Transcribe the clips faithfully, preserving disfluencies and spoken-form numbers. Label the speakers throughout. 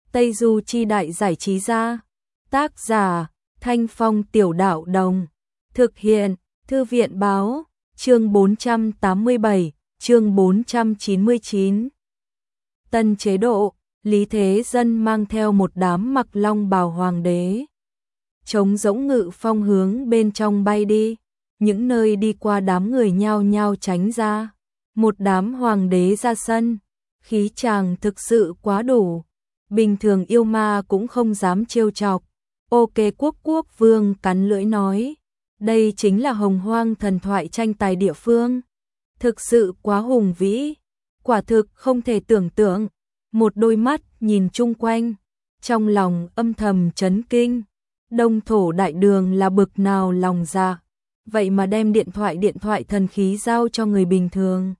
Speaker 1: Tây Du Chi Đại Giải Trí Gia. Tác giả Thanh Phong Tiểu Đạo Đồng. Thực hiện Thư viện Báo. Chương bốn trăm tám mươi bảy, chương bốn trăm chín mươi chín. Tân chế độ, Lý Thế Dân mang theo một đám mặc long bào hoàng đế. Trống rỗng ngự phong hướng bên trong bay đi. Những nơi đi qua đám người nhao nhao tránh ra. Một đám hoàng đế ra sân. Khí chàng thực sự quá đủ. Bình thường yêu ma cũng không dám trêu chọc. Ok quốc quốc vương cắn lưỡi nói. Đây chính là hồng hoang thần thoại tranh tài địa phương. Thực sự quá hùng vĩ. Quả thực không thể tưởng tượng. Một đôi mắt nhìn chung quanh. Trong lòng âm thầm chấn kinh. Đông thổ đại đường là bực nào lòng dạ. Vậy mà đem điện thoại điện thoại thần khí giao cho người bình thường.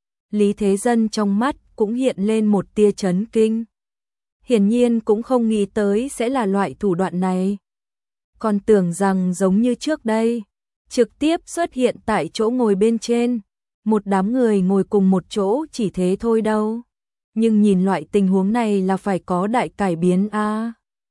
Speaker 1: Lý Thế Dân trong mắt cũng hiện lên một tia chấn kinh. Hiển nhiên cũng không nghĩ tới sẽ là loại thủ đoạn này. Còn tưởng rằng giống như trước đây, trực tiếp xuất hiện tại chỗ ngồi bên trên, một đám người ngồi cùng một chỗ chỉ thế thôi đâu. Nhưng nhìn loại tình huống này là phải có đại cải biến a. À.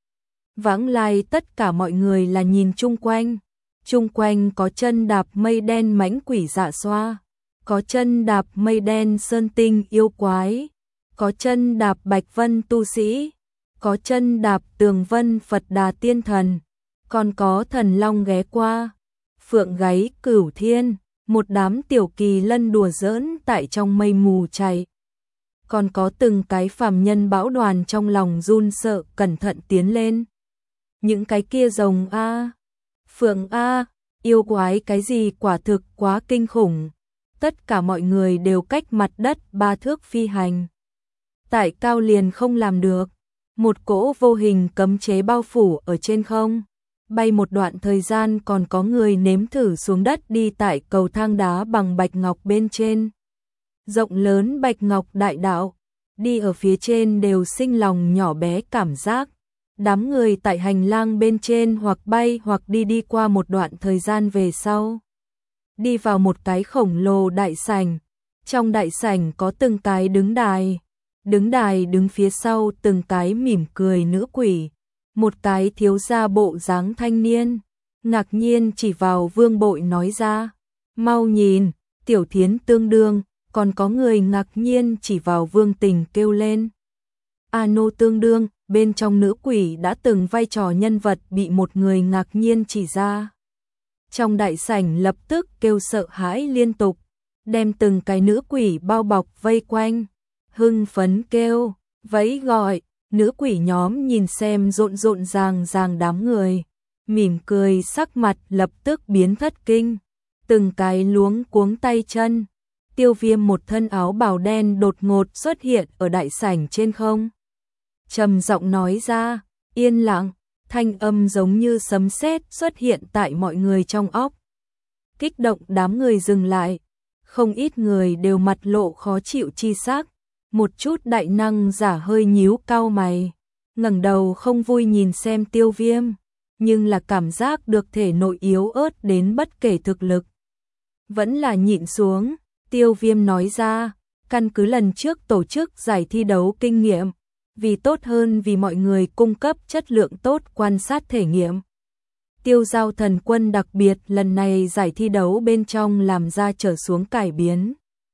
Speaker 1: Vãng lai tất cả mọi người là nhìn chung quanh, chung quanh có chân đạp mây đen mãnh quỷ dạ xoa, có chân đạp mây đen sơn tinh yêu quái, có chân đạp bạch vân tu sĩ, có chân đạp tường vân Phật Đà tiên thần, còn có thần long ghé qua, phượng gáy cửu thiên, một đám tiểu kỳ lân đùa giỡn tại trong mây mù chạy. Còn có từng cái phàm nhân bão đoàn trong lòng run sợ cẩn thận tiến lên. Những cái kia rồng a, phượng a, yêu quái cái gì quả thực quá kinh khủng. Tất cả mọi người đều cách mặt đất ba thước phi hành. Tại cao liền không làm được. Một cỗ vô hình cấm chế bao phủ ở trên không. Bay một đoạn thời gian còn có người nếm thử xuống đất đi tại cầu thang đá bằng bạch ngọc bên trên. Rộng lớn bạch ngọc đại đạo. Đi ở phía trên đều sinh lòng nhỏ bé cảm giác. Đám người tại hành lang bên trên hoặc bay hoặc đi đi qua một đoạn thời gian về sau. Đi vào một cái khổng lồ đại sảnh. Trong đại sảnh có từng cái đứng đài. Đứng đài đứng phía sau từng cái mỉm cười nữ quỷ. Một cái thiếu gia bộ dáng thanh niên. Ngạc nhiên chỉ vào Vương Bội nói ra. Mau nhìn, Tiểu Thiến tương đương. Còn có người ngạc nhiên chỉ vào Vương Tình kêu lên. A nô tương đương, bên trong nữ quỷ đã từng vai trò nhân vật bị một người ngạc nhiên chỉ ra. Trong đại sảnh lập tức kêu sợ hãi liên tục, đem từng cái nữ quỷ bao bọc vây quanh, hưng phấn kêu, vẫy gọi, nữ quỷ nhóm nhìn xem rộn rộn ràng ràng đám người, mỉm cười sắc mặt lập tức biến thất kinh, từng cái luống cuống tay chân. Tiêu Viêm một thân áo bào đen đột ngột xuất hiện ở đại sảnh trên không. Trầm giọng nói ra, yên lặng, thanh âm giống như sấm sét xuất hiện tại mọi người trong óc. Kích động đám người dừng lại, không ít người đều mặt lộ khó chịu chi sắc, một chút đại năng giả hơi nhíu cau mày, ngẩng đầu không vui nhìn xem Tiêu Viêm, nhưng là cảm giác được thể nội yếu ớt đến bất kể thực lực. Vẫn là nhịn xuống, Tiêu Viêm nói ra, căn cứ lần trước tổ chức giải thi đấu kinh nghiệm, vì tốt hơn vì mọi người cung cấp chất lượng tốt quan sát thể nghiệm. Tiêu Giao Thần Quân đặc biệt lần này giải thi đấu bên trong làm ra trở xuống cải biến.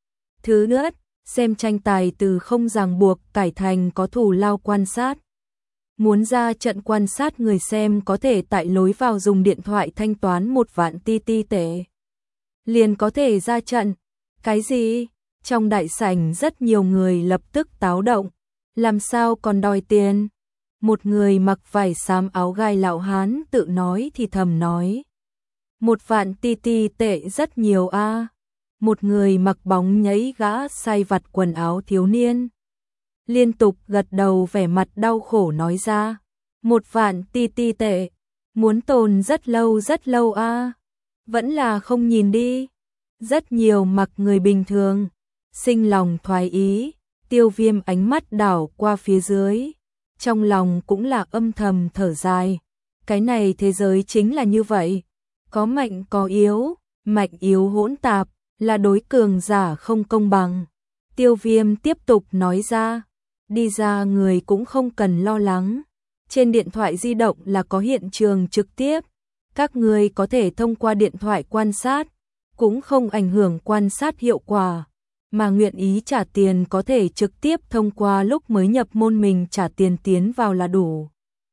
Speaker 1: Thứ nữa, xem tranh tài từ không ràng buộc cải thành có thủ lao quan sát. Muốn ra trận quan sát người xem có thể tại lối vào dùng điện thoại thanh toán một vạn ti ti tệ. Liền có thể ra trận. Cái gì? Trong đại sảnh rất nhiều người lập tức táo động. Làm sao còn đòi tiền? Một người mặc vải xám áo gai lão hán tự nói thì thầm nói. Một vạn ti ti tệ rất nhiều a. À. Một người mặc bóng nhảy gã sai vặt quần áo thiếu niên. Liên tục gật đầu vẻ mặt đau khổ nói ra. Một vạn ti ti tệ. Muốn tồn rất lâu rất lâu a. À. Vẫn là không nhìn đi. Rất nhiều mặc người bình thường. Sinh lòng thoái ý. Tiêu Viêm ánh mắt đảo qua phía dưới. Trong lòng cũng là âm thầm thở dài. Cái này thế giới chính là như vậy. Có mạnh có yếu. Mạnh yếu hỗn tạp. Là đối cường giả không công bằng. Tiêu Viêm tiếp tục nói ra. đi ra người cũng không cần lo lắng. Trên điện thoại di động là có hiện trường trực tiếp, các người có thể thông qua điện thoại quan sát, cũng không ảnh hưởng quan sát hiệu quả, mà nguyện ý trả tiền có thể trực tiếp thông qua lúc mới nhập môn mình trả tiền tiến vào là đủ.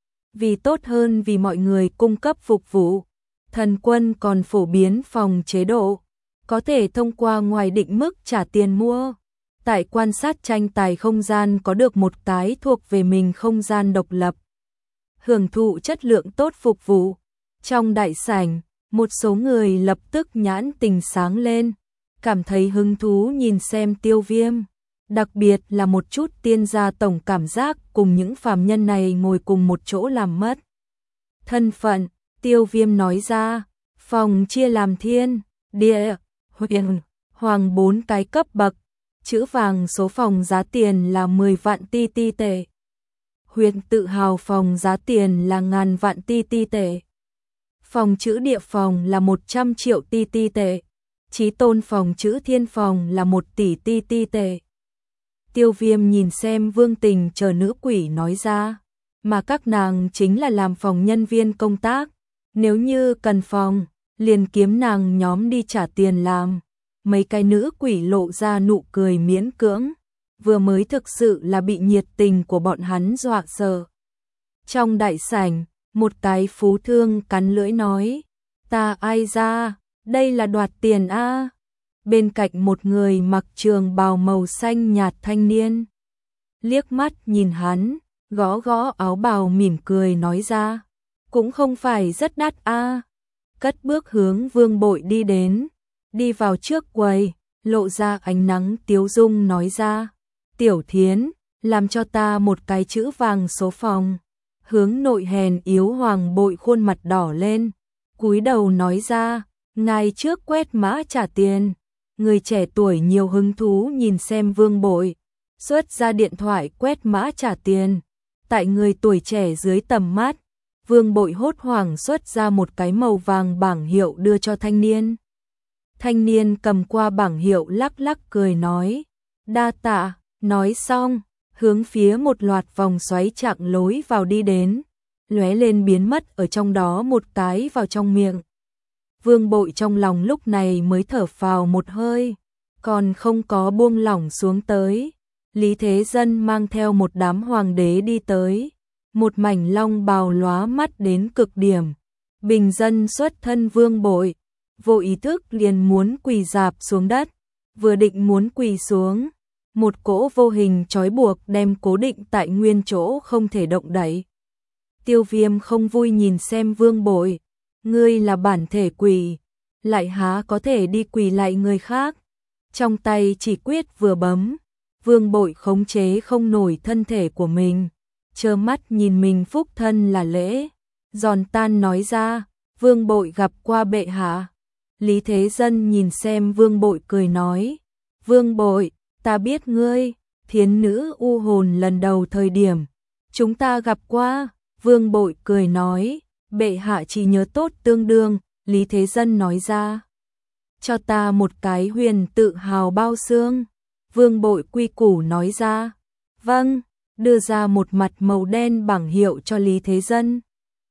Speaker 1: Vì tốt hơn vì mọi người cung cấp phục vụ, Thần Quân còn phổ biến phòng chế độ, có thể thông qua ngoài định mức trả tiền mua. Tại quan sát tranh tài không gian có được một cái thuộc về mình không gian độc lập, hưởng thụ chất lượng tốt phục vụ. Trong đại sảnh, một số người lập tức nhãn tình sáng lên, cảm thấy hứng thú nhìn xem Tiêu Viêm, đặc biệt là một chút tiên gia tổng cảm giác cùng những phàm nhân này ngồi cùng một chỗ làm mất thân phận. Tiêu Viêm nói ra, phòng chia làm thiên, địa, huyền, hoàng bốn cái cấp bậc, chữ vàng số phòng giá tiền là mười vạn ti ti tệ, huyền tự hào phòng giá tiền là ngàn vạn ti ti tệ, phòng chữ địa phòng là một trăm triệu ti ti tệ, chí tôn phòng chữ thiên phòng là một tỷ ti ti tệ. Tiêu Viêm nhìn xem Vương Tình chờ nữ quỷ nói ra, mà các nàng chính là làm phòng nhân viên công tác, nếu như cần phòng, liền kiếm nàng nhóm đi trả tiền làm. Mấy cái nữ quỷ lộ ra nụ cười miễn cưỡng, vừa mới thực sự là bị nhiệt tình của bọn hắn dọa sợ. Trong đại sảnh, một cái phú thương cắn lưỡi nói, ta ai ra, đây là đoạt tiền a. Bên cạnh một người mặc trường bào màu xanh nhạt thanh niên, liếc mắt nhìn hắn, gõ gõ áo bào mỉm cười nói ra, cũng không phải rất đắt a. Cất bước hướng Vương Bội đi đến, đi vào trước quầy, lộ ra ánh nắng tiếu dung nói ra, Tiểu Thiến, làm cho ta một cái chữ vàng số phòng. Hướng nội hèn yếu Hoàng Bội khuôn mặt đỏ lên, cúi đầu nói ra, ngài trước quét mã trả tiền. Người trẻ tuổi nhiều hứng thú nhìn xem Vương Bội, xuất ra điện thoại quét mã trả tiền. Tại người tuổi trẻ dưới tầm mắt, Vương Bội hốt hoảng xuất ra một cái màu vàng bảng hiệu đưa cho thanh niên. Thanh niên cầm qua bảng hiệu lắc lắc cười nói, đa tạ. Nói xong, hướng phía một loạt vòng xoáy chạng lối vào đi đến, lóe lên biến mất ở trong đó một cái vào trong miệng. Vương Bội trong lòng lúc này mới thở phào một hơi, còn không có buông lỏng xuống tới. Lý Thế Dân mang theo một đám hoàng đế đi tới, một mảnh long bào lóa mắt đến cực điểm. Bình dân xuất thân Vương Bội, vô ý thức liền muốn quỳ rạp xuống đất, vừa định muốn quỳ xuống, một cỗ vô hình trói buộc đem cố định tại nguyên chỗ không thể động đậy. Tiêu Viêm không vui nhìn xem Vương Bội, ngươi là bản thể quỷ, lại há có thể đi quỳ lại người khác. Trong tay chỉ quyết vừa bấm, Vương Bội khống chế không nổi thân thể của mình, trơ mắt nhìn mình phúc thân là lễ, giòn tan nói ra, Vương Bội gặp qua bệ hạ. Lý Thế Dân nhìn xem Vương Bội cười nói, Vương Bội, ta biết ngươi, thiến nữ u hồn lần đầu thời điểm, chúng ta gặp qua. Vương Bội cười nói, bệ hạ chỉ nhớ tốt tương đương. Lý Thế Dân nói ra, cho ta một cái huyền tự hào bao xương. Vương Bội quy củ nói ra, vâng, đưa ra một mặt màu đen bảng hiệu cho Lý Thế Dân.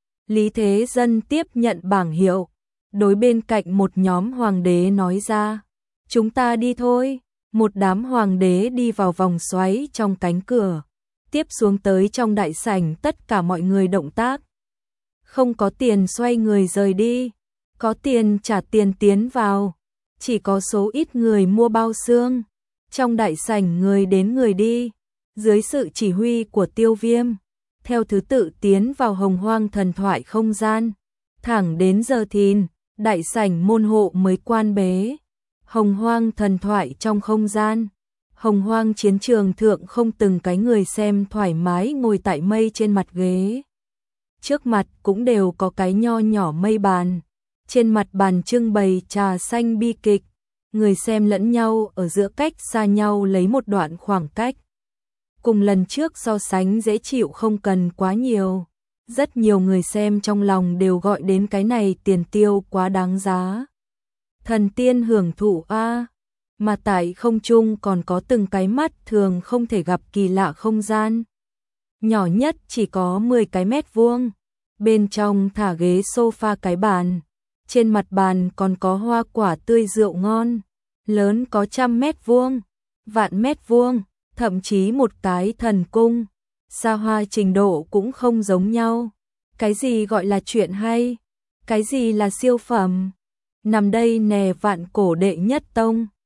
Speaker 1: Lý Thế Dân tiếp nhận bảng hiệu, đối bên cạnh một nhóm hoàng đế nói ra, chúng ta đi thôi. Một đám hoàng đế đi vào vòng xoáy trong cánh cửa, tiếp xuống tới trong đại sảnh tất cả mọi người động tác. Không có tiền xoay người rời đi, có tiền trả tiền tiến vào, chỉ có số ít người mua bao xương. Trong đại sảnh người đến người đi, dưới sự chỉ huy của Tiêu Viêm, theo thứ tự tiến vào Hồng Hoang thần thoại không gian, thẳng đến giờ thìn, đại sảnh môn hộ mới quan bế. Hồng Hoang thần thoại trong không gian, Hồng Hoang chiến trường thượng không từng cái người xem thoải mái ngồi tại mây trên mặt ghế. Trước mặt cũng đều có cái nho nhỏ mây bàn, trên mặt bàn trưng bày trà xanh bi kịch, người xem lẫn nhau ở giữa cách xa nhau lấy một đoạn khoảng cách. Cùng lần trước so sánh dễ chịu không cần quá nhiều, rất nhiều người xem trong lòng đều gọi đến cái này tiền tiêu quá đáng giá. Thần tiên hưởng thụ a. mà tại không trung còn có từng cái mắt thường không thể gặp kỳ lạ không gian. Nhỏ nhất chỉ có mười cái mét vuông, bên trong thả ghế sofa cái bàn, trên mặt bàn còn có hoa quả tươi rượu ngon, lớn có trăm mét vuông, vạn mét vuông, thậm chí một cái thần cung, xa hoa trình độ cũng không giống nhau. Cái gì gọi là chuyện hay? Cái gì là siêu phẩm? Nằm đây nè vạn cổ đệ nhất tông.